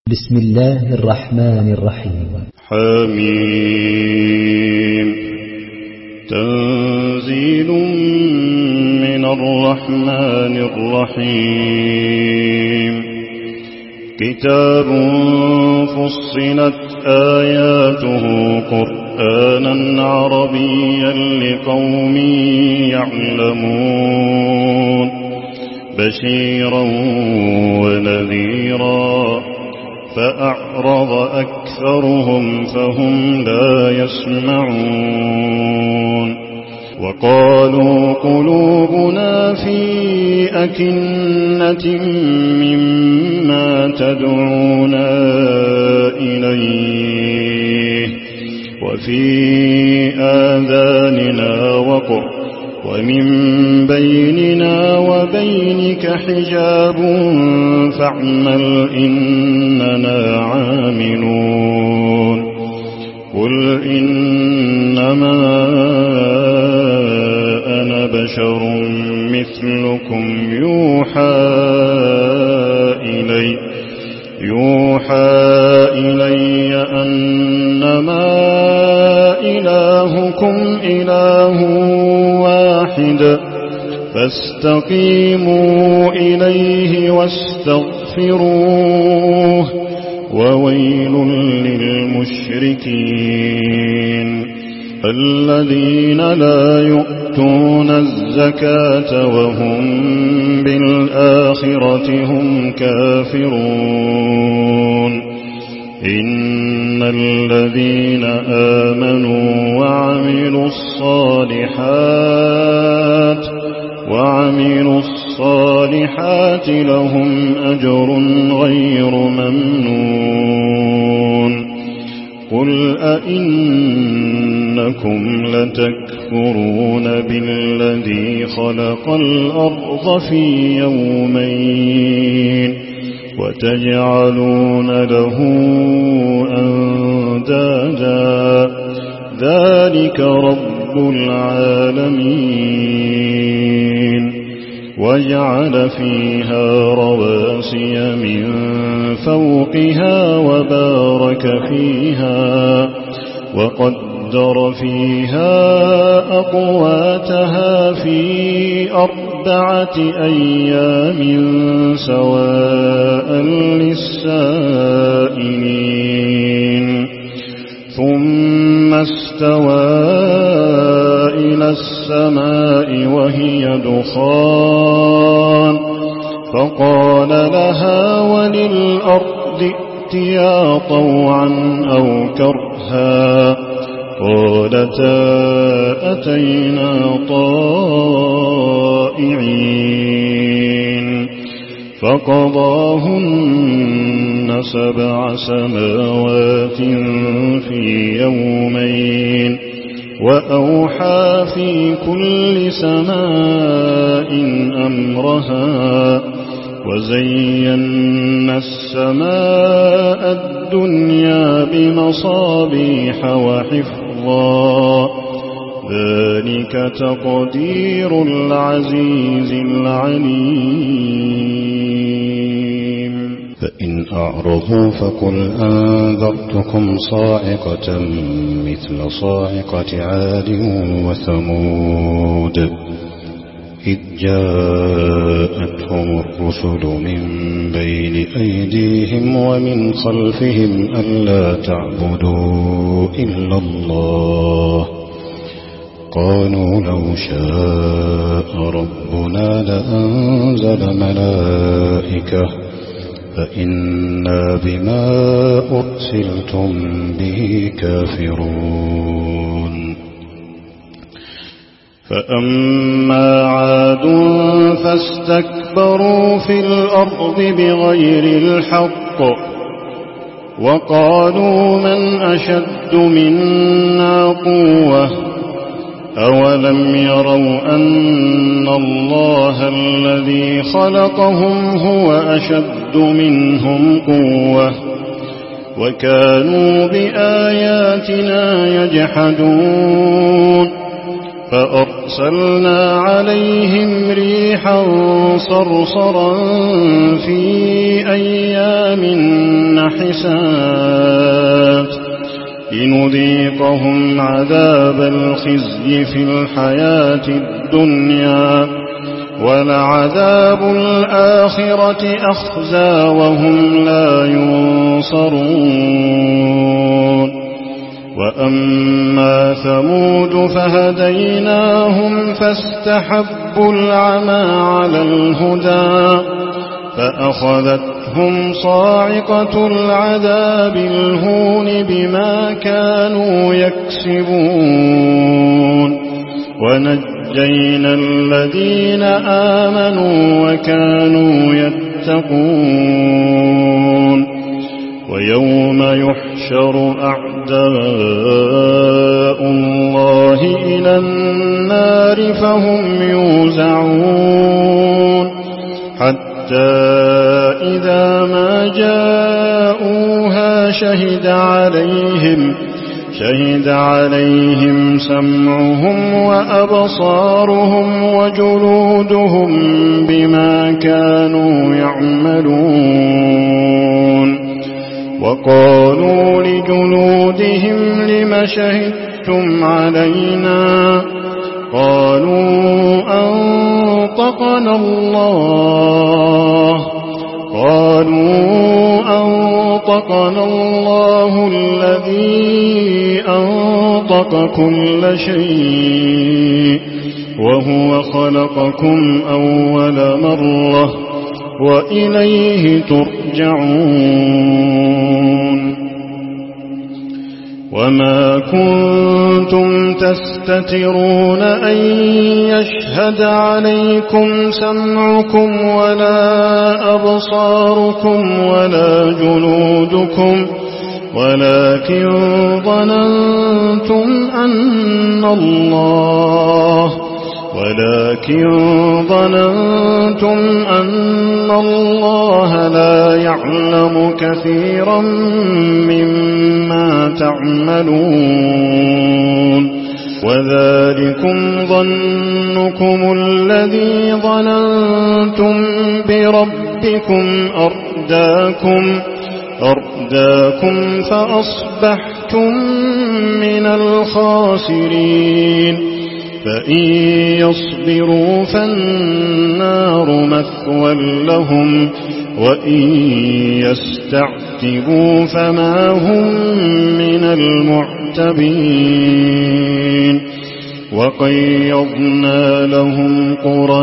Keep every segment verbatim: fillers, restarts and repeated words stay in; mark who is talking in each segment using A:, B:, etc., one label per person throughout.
A: بسم الله الرحمن الرحيم.
B: حميم. تنزيل من الرحمن الرحيم. كتاب فصلت آياته قرآنا عربيا لقوم يعلمون بشيرا ونذيرا فأعرض أكثرهم فهم لا يسمعون. وقالوا قلوبنا في أكنة مما تدعونا إليه وفي آذاننا وقر ومن بيننا وبينك حجاب فاعمل إننا عاملون. قل إنما أنا بشر مثلكم يوحى إلي يوحى إلي أنما إلهكم إله واحد فاستقيموا إليه واستغفروه وويل للمشركين الذين لا يؤتون الزكاة وهم بالآخرة هم كافرون. إن الذين آمنوا وعملوا الصالحات وعملوا الصالحات لهم أجر غير ممنون. قل أئنكم لتكفرون بالذي خلق الأرض في يومين وتجعلون له أندادا ذلك رب العالمين. وجعل فيها رواسي من فوقها وبارك فيها وقدر فيها أقواتها في أربعة أيام سواء للسائلين. ثم استوى إلى السماء وهي دخان فقال لها وللأرض ائتيا طوعا أو كرها قالتا أتينا طائعين. فقضاهن سبع سماوات في يومين وأوحى في كل سماء أمرها وزينا السماء الدنيا بمصابيح وحفظا ذلك تقدير العزيز العليم.
C: فإن أعرضوا فقل أنذرتكم صاعقة مثل صاعقة عاد وثمود إذ جاءتهم الرسل من بين أيديهم ومن خلفهم ألا تعبدوا إلا الله قالوا لو شاء ربنا لأنزل ملائكة فإنا بما أرسلتم به كافرون.
B: فأما عاد فاستكبروا في الأرض بغير الحق وقالوا من أشد منا قوة أولم يروا أن الله الذي خلقهم هو أشد منهم قوة وكانوا بآياتنا يجحدون. فأرسلوا وأرسلنا عليهم ريحا صرصرا في أيام نحسات لنذيقهم عذاب الخزي في الحياة الدنيا ولعذاب الآخرة أخزى وهم لا ينصرون وأما ثمود فهديناهم فاستحبوا العمى على الهدى فأخذتهم صاعقة العذاب الهون بما كانوا يكسبون ونجينا الذين آمنوا وكانوا يتقون ويوم يحشر أعداء الله إلى النار فهم يوزعون حتى إذا ما جاءوها شهد عليهم شهد عليهم سمعهم وأبصارهم وجلودهم بما كانوا يعملون وقالوا لجلودهم لم شهدتم علينا قالوا أنطقنا الله قالوا أنطقنا الله الذي أنطق كل شيء وهو خلقكم أول مرة وإليه ترجعون وما كنتم تستترون أن يشهد عليكم سمعكم ولا أبصاركم ولا جلودكم ولكن ظننتم أن الله ولكن ظننتم أن الله لا يعلم كثيرا مما تعملون وذلكم ظنكم الذي ظننتم بربكم أرداكم أرداكم فأصبحتم من الخاسرين فإن يصبروا فالنار مثوى لهم وإن يستعتبوا فما هم من المعتبين وقيضنا لهم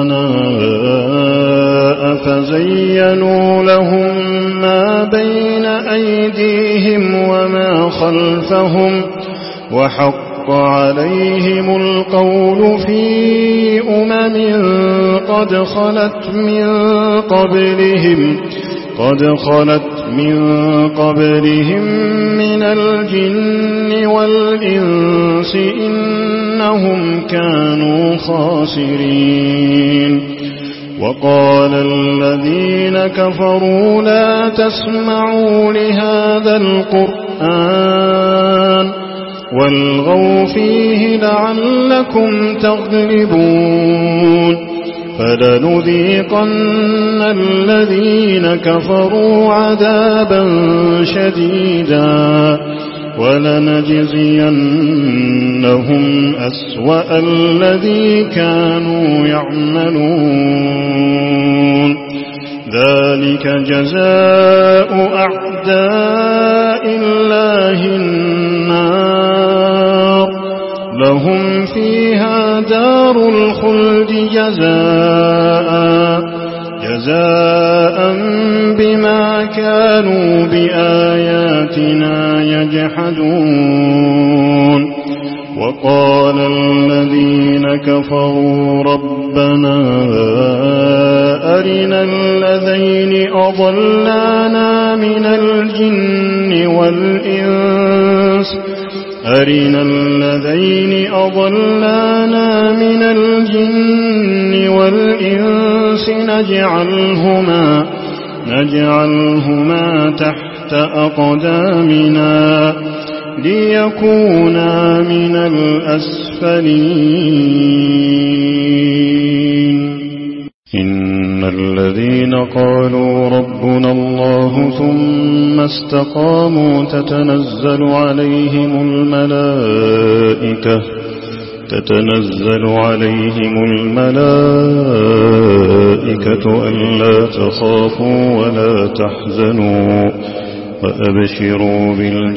B: قرناء فزينوا لهم ما بين أيديهم وما خلفهم وحق عليهم القول في أمم قد خلت من قبلهم قد خلت من قبلهم من الجن والإنس إنهم كانوا خاسرين وقال الذين كفروا لا تسمعوا لهذا القرآن والغوا فيه لعلكم تغلبون فلنذيقن الذين كفروا عذابا شديدا ولنجزينهم أسوأ الذي كانوا يعملون ذلك جزاء أعداء الله النار لهم فيها دار الخلد جزاء جزاء بما كانوا بآياتنا يجحدون وقال الذين كفروا ربنا أرنا الذين أضلانا من الجن والإنس أرنا الذين أضلانا من الجن والإنس نجعلهما نجعلهما تحت أقدامنا ليكونا من الأسفلين.
C: إن الذين قالوا ربنا الله ثم استقاموا تتنزل عليهم الملائكة تتنزل عليهم الملائكة ألا تخافوا ولا تحزنوا وأبشروا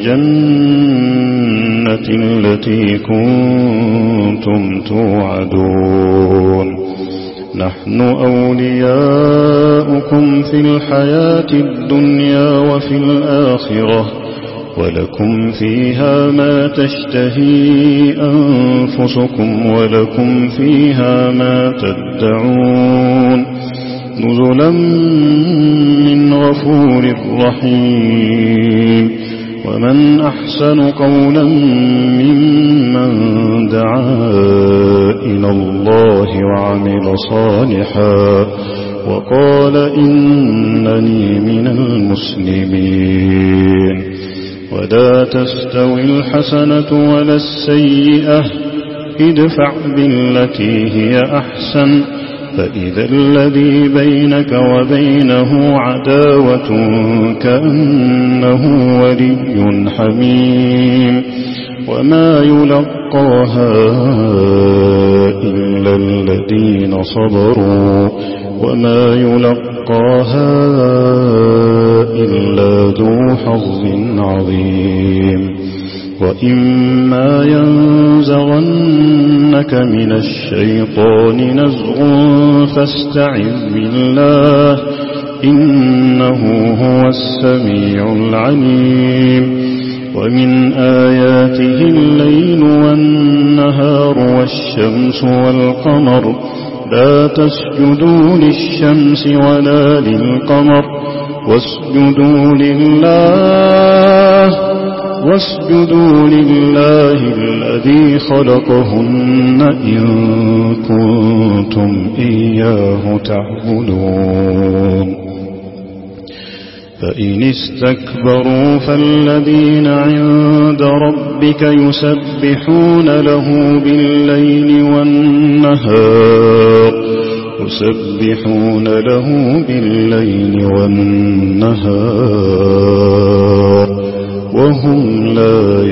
C: بالجنة التي كنتم توعدون نحن أولياؤكم في الحياة الدنيا وفي الآخرة ولكم فيها ما تشتهي أنفسكم ولكم فيها ما تدعون نزلا من غفور رحيم. ومن أحسن قولا ممن دعا إلى الله وعمل صالحا وقال إنني من المسلمين. ولا تستوي الحسنة ولا السيئة ادفع بالتي هي أحسن فإذا الذي بينك وبينه عداوة كأنه ولي حميم. وما يلقاها إلا الذين صبروا وما يلقاها إلا ذو حظ عظيم. وإما ينزغنك من الشيطان نزغ فاستعذ بالله إنه هو السميع العليم. ومن آياته الليل والنهار والشمس والقمر لا تسجدوا للشمس ولا للقمر واسجدوا لله واسجدوا لله الذي خلقهن إن كنتم إياه تعبدون. فإن استكبروا فالذين عند ربك يسبحون له بالليل والنهار يسبحون له بالليل والنهار وهم لا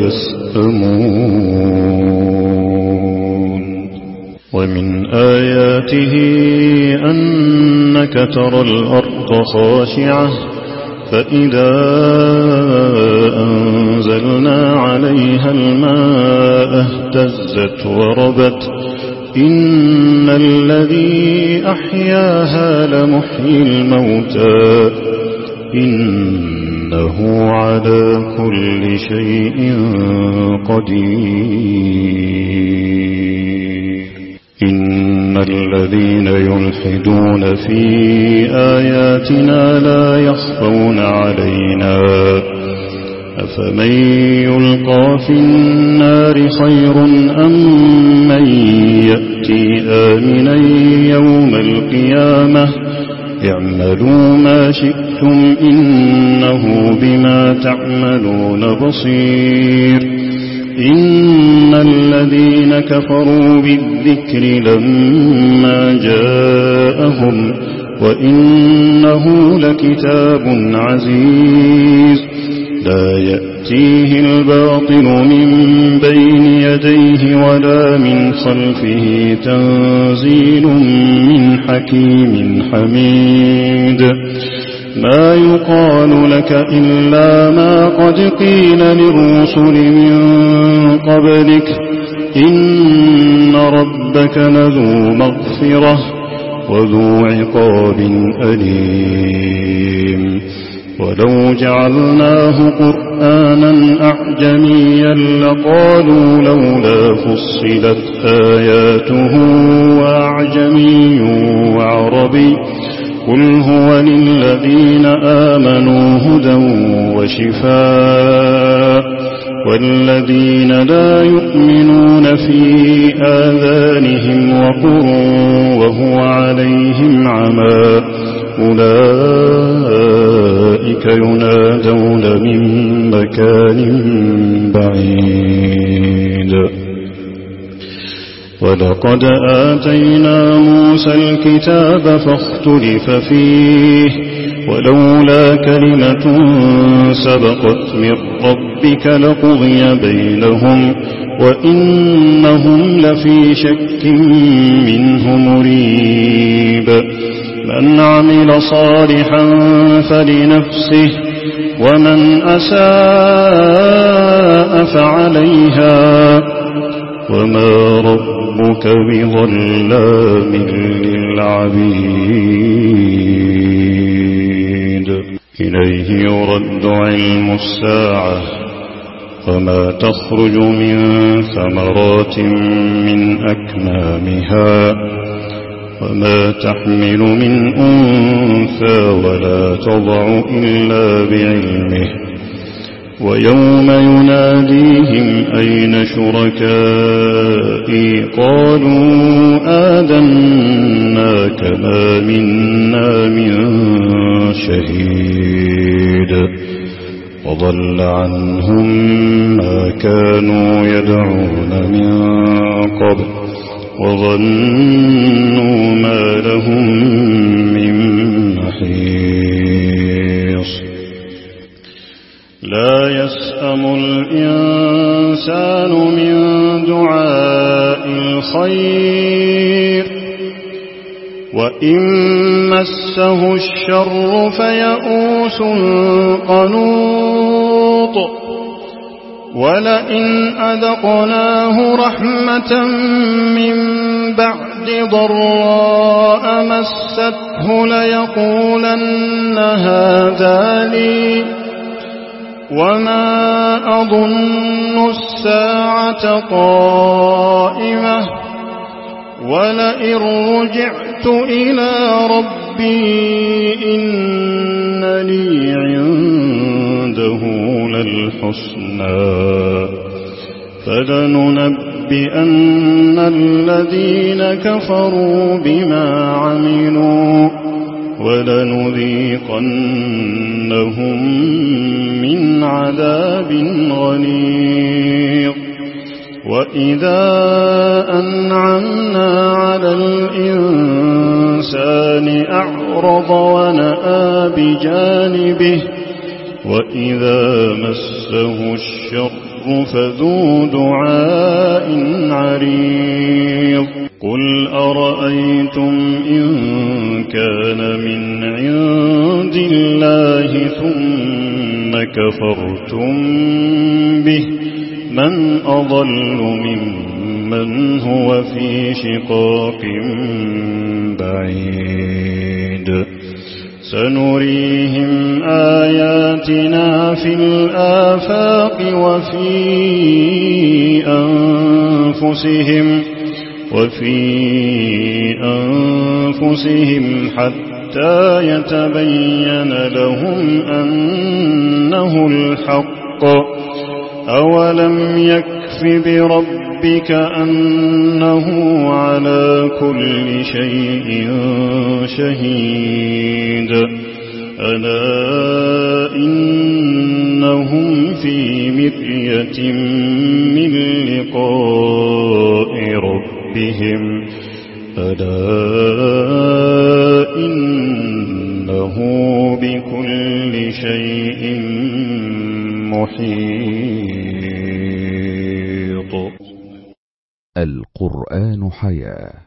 C: يسأمون. ومن آياته أنك ترى الأرض خاشعة فإذا أنزلنا عليها الماء اهتزت وربت إن الذي أحياها لمحيي الموتى إنه على كل شيء قدير. إن الذين يلحدون في آياتنا لا يخفون علينا أفمن يلقى في النار خير أم من يأتي آمنا يوم القيامة اعملوا ما شئتم إنه بما تعملون بصير. إن الذين كفروا بالذكر لما جاءهم وإنه لكتاب عزيز لا يأتيه الباطل من بين يديه ولا من خلفه تنزيل من حكيم حميد. ما يقال لك إلا ما قد قيل للرسل من قبلك إن ربك لذو مغفرة وذو عقاب أليم. ولو جعلناه قرآنا أعجميا لقالوا لولا فصلت آياته وأعجمي وعربي قل هو للذين آمنوا هدى وشفاء والذين لا يؤمنون في آذانهم وقر وهو عليهم عمى أولئك أولئك ينادون من مكان بعيد. ولقد آتينا موسى الكتاب فاختلف فيه ولولا كلمة سبقت من ربك لقضي بينهم وإنهم لفي شك منه مريب. من عمل صالحا فلنفسه ومن أساء فعليها وما ربك بظلام للعبيد. إليه يرد علم الساعة وما تخرج من ثمرات من أكمامها وما تحمل من أنثى ولا تضع إلا بعلمه. ويوم يناديهم أين شركائي قالوا آذناك ما منا من شهيد. وضل عنهم ما كانوا يدعون من قبل وظنوا ما لهم من محيص. لا يسأم الإنسان من دعاء الخير وإن مسه الشر فيئوس قنوط. ولئن أذقناه رحمة من بعد ضراء مسته ليقولن هذا لي وما أظن الساعة قائمة ولئن رجعت إلى ربي إن لي عنده للحسنى فلننبئن الذين كفروا بما عملوا ولنذيقنهم من عذاب غليظ. وإذا أنعمنا على الإنسان أعرض ونأى بجانبه وإذا مسه الشر فذو دعاء عريض. قل أرأيتم إن كان من عند الله ثم كفرتم به من أضل ممن هو في شقاق بعيد. سنريهم آياتنا في الآفاق وفي أنفسهم وفي أنفسهم حتى يتبين لهم أنه الحق. أولم يكف بربك أنه على كل شيء شهيد. ألا إنهم في مرية من لقاء ربهم ألا إنه بكل شيء محيط.
D: القرآن حياة.